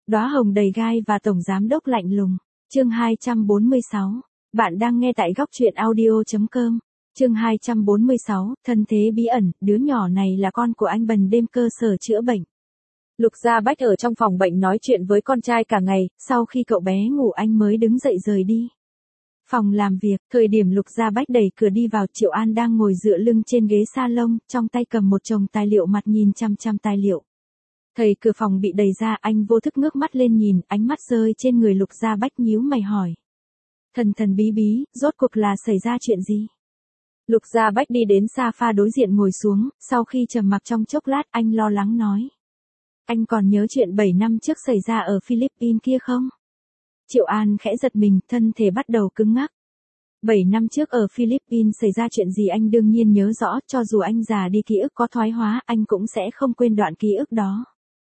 Đóa hồng đầy gai và tổng giám đốc lạnh lùng. Chương 246. Bạn đang nghe tại góc truyện audio.com. Chương 246, thân thế bí ẩn, đứa nhỏ này là con của anh Bần đêm cơ sở chữa bệnh. Lục Gia Bách ở trong phòng bệnh nói chuyện với con trai cả ngày, sau khi cậu bé ngủ anh mới đứng dậy rời đi. Phòng làm việc, thời điểm Lục Gia Bách đẩy cửa đi vào, Triệu An đang ngồi dựa lưng trên ghế salon, trong tay cầm một chồng tài liệu, mặt nhìn chăm chăm tài liệu. Thấy cửa phòng bị đẩy ra, anh vô thức ngước mắt lên nhìn, ánh mắt rơi trên người Lục Gia Bách, nhíu mày hỏi. Thần thần bí bí, rốt cuộc là xảy ra chuyện gì? Lục Gia Bách đi đến sofa đối diện ngồi xuống, sau khi trầm mặc trong chốc lát anh lo lắng nói. Anh còn nhớ chuyện 7 năm trước xảy ra ở Philippines kia không? Triệu An khẽ giật mình, thân thể bắt đầu cứng ngắc. 7 năm trước ở Philippines xảy ra chuyện gì anh đương nhiên nhớ rõ, cho dù anh già đi ký ức có thoái hóa, anh cũng sẽ không quên đoạn ký ức đó.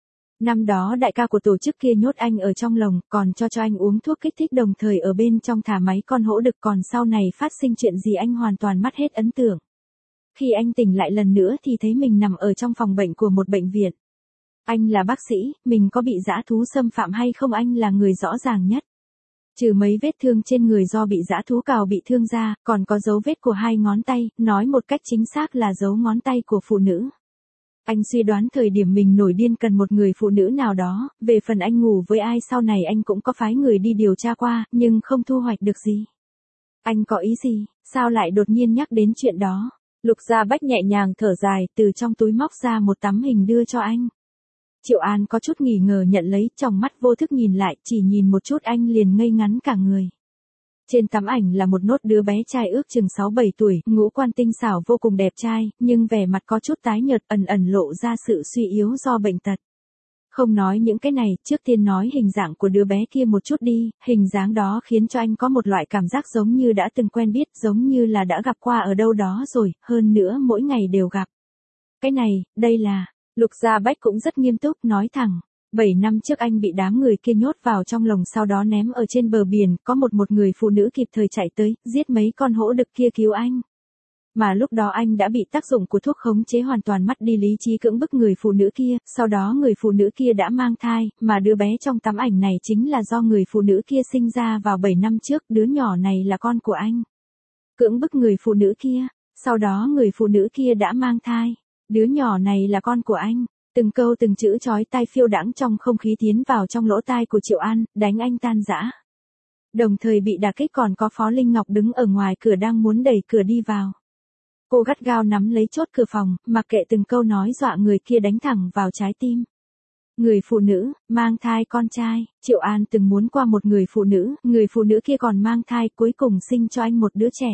Năm đó đại ca của tổ chức kia nhốt anh ở trong lồng, còn cho anh uống thuốc kích thích, đồng thời ở bên trong thả máy con hổ đực, còn sau này phát sinh chuyện gì anh hoàn toàn mất hết ấn tượng. Khi anh tỉnh lại lần nữa thì thấy mình nằm ở trong phòng bệnh của một bệnh viện. Anh là bác sĩ, mình có bị dã thú xâm phạm hay không anh là người rõ ràng nhất. Trừ mấy vết thương trên người do bị dã thú cào bị thương ra, còn có dấu vết của 2 ngón tay, nói một cách chính xác là dấu ngón tay của phụ nữ. Anh suy đoán thời điểm mình nổi điên cần một người phụ nữ nào đó, về phần anh ngủ với ai sau này anh cũng có phái người đi điều tra qua, nhưng không thu hoạch được gì. Anh có ý gì, sao lại đột nhiên nhắc đến chuyện đó? Lục Gia Bách nhẹ nhàng thở dài, từ trong túi móc ra một tấm hình đưa cho anh. Triệu An có chút nghi ngờ nhận lấy, trong mắt vô thức nhìn lại, chỉ nhìn một chút anh liền ngây ngắn cả người. Trên tấm ảnh là một nốt đứa bé trai ước chừng 6-7 tuổi, ngũ quan tinh xảo vô cùng đẹp trai, nhưng vẻ mặt có chút tái nhợt, ẩn ẩn lộ ra sự suy yếu do bệnh tật. Không nói những cái này, trước tiên nói hình dạng của đứa bé kia một chút đi, hình dáng đó khiến cho anh có một loại cảm giác giống như đã từng quen biết, giống như là đã gặp qua ở đâu đó rồi, hơn nữa mỗi ngày đều gặp. Cái này, đây là... Lục Gia Bách cũng rất nghiêm túc nói thẳng. 7 năm trước anh bị đám người kia nhốt vào trong lồng, sau đó ném ở trên bờ biển, có một người phụ nữ kịp thời chạy tới, giết mấy con hổ đực kia cứu anh. Mà lúc đó anh đã bị tác dụng của thuốc khống chế hoàn toàn mất đi lý trí, cưỡng bức người phụ nữ kia, sau đó người phụ nữ kia đã mang thai, mà đứa bé trong tấm ảnh này chính là do người phụ nữ kia sinh ra vào 7 năm trước, đứa nhỏ này là con của anh. Cưỡng bức người phụ nữ kia, sau đó người phụ nữ kia đã mang thai, đứa nhỏ này là con của anh. Từng câu từng chữ chói tai phiêu đãng trong không khí tiến vào trong lỗ tai của Triệu An, đánh anh tan rã. Đồng thời bị đả kích còn có Phó Linh Ngọc đứng ở ngoài cửa đang muốn đẩy cửa đi vào. Cô gắt gao nắm lấy chốt cửa phòng, mặc kệ từng câu nói dọa người kia đánh thẳng vào trái tim. Người phụ nữ, mang thai con trai, Triệu An từng muốn qua một người phụ nữ kia còn mang thai, cuối cùng sinh cho anh một đứa trẻ.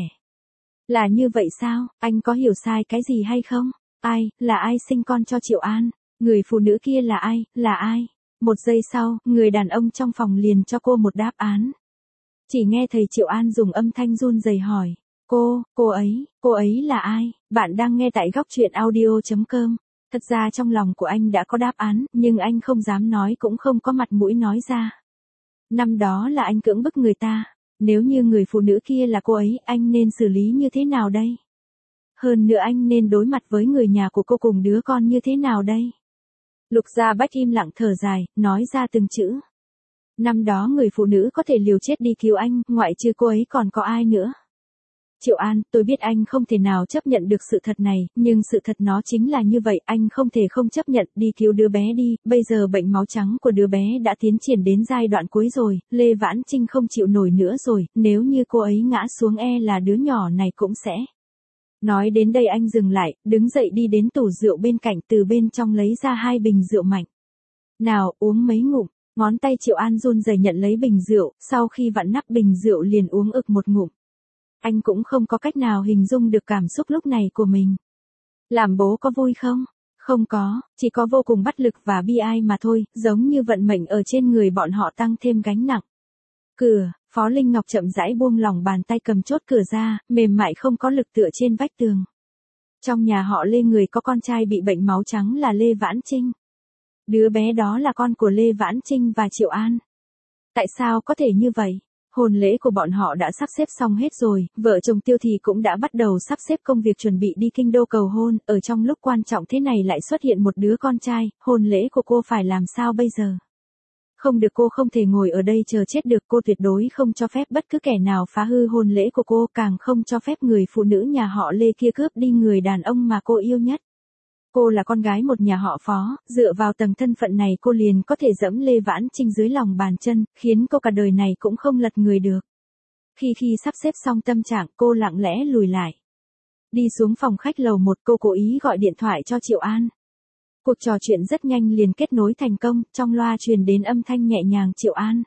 Là như vậy sao, anh có hiểu sai cái gì hay không? Là ai sinh con cho Triệu An? Người phụ nữ kia là ai? Một giây sau, người đàn ông trong phòng liền cho cô một đáp án. Chỉ nghe thầy Triệu An dùng âm thanh run rẩy hỏi. Cô ấy là ai? Bạn đang nghe tại góc truyện audio.com. Thật ra trong lòng của anh đã có đáp án, nhưng anh không dám nói, cũng không có mặt mũi nói ra. Năm đó là anh cưỡng bức người ta. Nếu như người phụ nữ kia là cô ấy, anh nên xử lý như thế nào đây? Hơn nữa anh nên đối mặt với người nhà của cô cùng đứa con như thế nào đây? Lục Gia Bách im lặng thở dài, nói ra từng chữ. Năm đó người phụ nữ có thể liều chết đi cứu anh, ngoại trừ cô ấy còn có ai nữa? Triệu An, tôi biết anh không thể nào chấp nhận được sự thật này, nhưng sự thật nó chính là như vậy, anh không thể không chấp nhận, đi cứu đứa bé đi, bây giờ bệnh máu trắng của đứa bé đã tiến triển đến giai đoạn cuối rồi, Lê Vãn Trinh không chịu nổi nữa rồi, nếu như cô ấy ngã xuống là đứa nhỏ này cũng sẽ... Nói đến đây anh dừng lại, đứng dậy đi đến tủ rượu bên cạnh, từ bên trong lấy ra 2 bình rượu mạnh. Nào, uống mấy ngụm, ngón tay Triệu An run rẩy nhận lấy bình rượu, sau khi vặn nắp bình rượu liền uống ực một ngụm. Anh cũng không có cách nào hình dung được cảm xúc lúc này của mình. Làm bố có vui không? Không có, chỉ có vô cùng bất lực và bi ai mà thôi, giống như vận mệnh ở trên người bọn họ tăng thêm gánh nặng. Cửa, Phó Linh Ngọc chậm rãi buông lỏng bàn tay cầm chốt cửa ra, mềm mại không có lực tựa trên vách tường. Trong nhà họ Lê người có con trai bị bệnh máu trắng là Lê Vãn Trinh. Đứa bé đó là con của Lê Vãn Trinh và Triệu An. Tại sao có thể như vậy? Hôn lễ của bọn họ đã sắp xếp xong hết rồi, vợ chồng Tiêu Thì cũng đã bắt đầu sắp xếp công việc chuẩn bị đi kinh đô cầu hôn, ở trong lúc quan trọng thế này lại xuất hiện một đứa con trai, hôn lễ của cô phải làm sao bây giờ? Không được, cô không thể ngồi ở đây chờ chết được, cô tuyệt đối không cho phép bất cứ kẻ nào phá hư hôn lễ của cô, càng không cho phép người phụ nữ nhà họ Lê kia cướp đi người đàn ông mà cô yêu nhất. Cô là con gái một nhà họ Phó, dựa vào tầng thân phận này cô liền có thể dẫm Lê Vãn Trinh dưới lòng bàn chân, khiến cô cả đời này cũng không lật người được. Khi sắp xếp xong tâm trạng, cô lặng lẽ lùi lại. Đi xuống phòng khách lầu 1, cô cố ý gọi điện thoại cho Triệu An. Cuộc trò chuyện rất nhanh liền kết nối thành công, trong loa truyền đến âm thanh nhẹ nhàng Triệu An.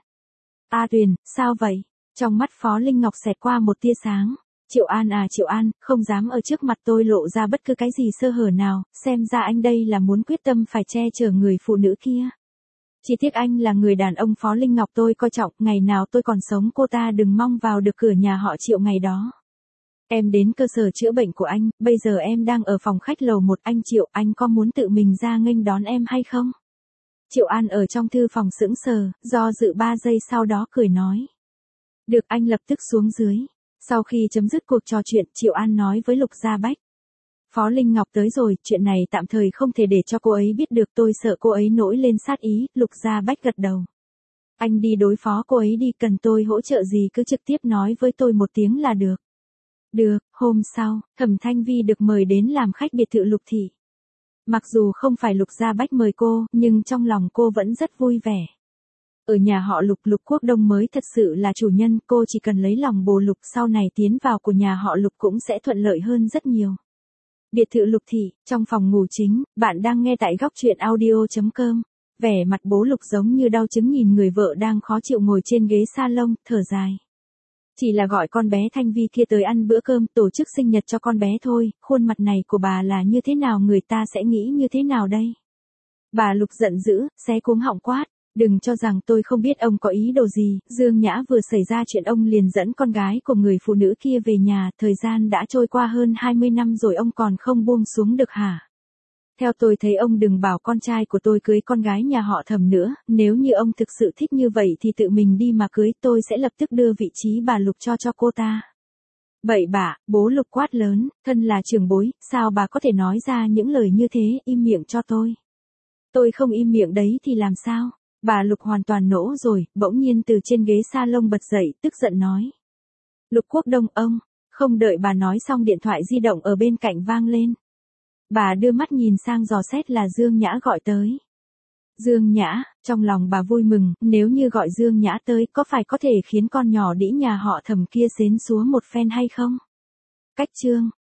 A Tuyền, sao vậy? Trong mắt Phó Linh Ngọc xẹt qua một tia sáng. Triệu An à, Triệu An, không dám ở trước mặt tôi lộ ra bất cứ cái gì sơ hở nào, xem ra anh đây là muốn quyết tâm phải che chở người phụ nữ kia. Chỉ tiếc anh là người đàn ông Phó Linh Ngọc tôi coi trọng, ngày nào tôi còn sống cô ta đừng mong vào được cửa nhà họ Triệu ngày đó. Em đến cơ sở chữa bệnh của anh, bây giờ em đang ở phòng khách lầu 1, anh Triệu, anh có muốn tự mình ra nghênh đón em hay không? Triệu An ở trong thư phòng sững sờ, do dự 3 giây sau đó cười nói. Được, anh lập tức xuống dưới. Sau khi chấm dứt cuộc trò chuyện, Triệu An nói với Lục Gia Bách. Phó Linh Ngọc tới rồi, chuyện này tạm thời không thể để cho cô ấy biết được, tôi sợ cô ấy nổi lên sát ý. Lục Gia Bách gật đầu. Anh đi đối phó cô ấy đi, cần tôi hỗ trợ gì cứ trực tiếp nói với tôi một tiếng là được. Được, hôm sau, Thẩm Thanh Vi được mời đến làm khách biệt thự Lục Thị. Mặc dù không phải Lục Gia Bách mời cô, nhưng trong lòng cô vẫn rất vui vẻ. Ở nhà họ Lục, Lục Quốc Đông mới thật sự là chủ nhân, cô chỉ cần lấy lòng bồ Lục sau này tiến vào của nhà họ Lục cũng sẽ thuận lợi hơn rất nhiều. Biệt thự Lục Thị, trong phòng ngủ chính, bạn đang nghe tại góc truyện audio.com. Vẻ mặt bố Lục giống như đau chứng nhìn người vợ đang khó chịu ngồi trên ghế salon, thở dài. Chỉ là gọi con bé Thanh Vi kia tới ăn bữa cơm, tổ chức sinh nhật cho con bé thôi, khuôn mặt này của bà là như thế nào, người ta sẽ nghĩ như thế nào đây? Bà Lục giận dữ, xé cuống họng quát. Đừng cho rằng tôi không biết ông có ý đồ gì, Dương Nhã vừa xảy ra chuyện ông liền dẫn con gái của người phụ nữ kia về nhà, thời gian đã trôi qua hơn 20 năm rồi ông còn không buông xuống được hả? Theo tôi thấy ông đừng bảo con trai của tôi cưới con gái nhà họ Thẩm nữa, nếu như ông thực sự thích như vậy thì tự mình đi mà cưới, tôi sẽ lập tức đưa vị trí bà Lục cho cô ta. Bậy bạ, bố Lục quát lớn, thân là trưởng bối, sao bà có thể nói ra những lời như thế, im miệng cho tôi. Tôi không im miệng đấy thì làm sao? Bà Lục hoàn toàn nổ rồi, bỗng nhiên từ trên ghế salon bật dậy, tức giận nói. Lục Quốc Đông, ông, không đợi bà nói xong điện thoại di động ở bên cạnh vang lên. Bà đưa mắt nhìn sang dò xét là Dương Nhã gọi tới. Dương Nhã, trong lòng bà vui mừng, nếu như gọi Dương Nhã tới có phải có thể khiến con nhỏ đĩ nhà họ Thẩm kia xến xúa một phen hay không? Cách chương.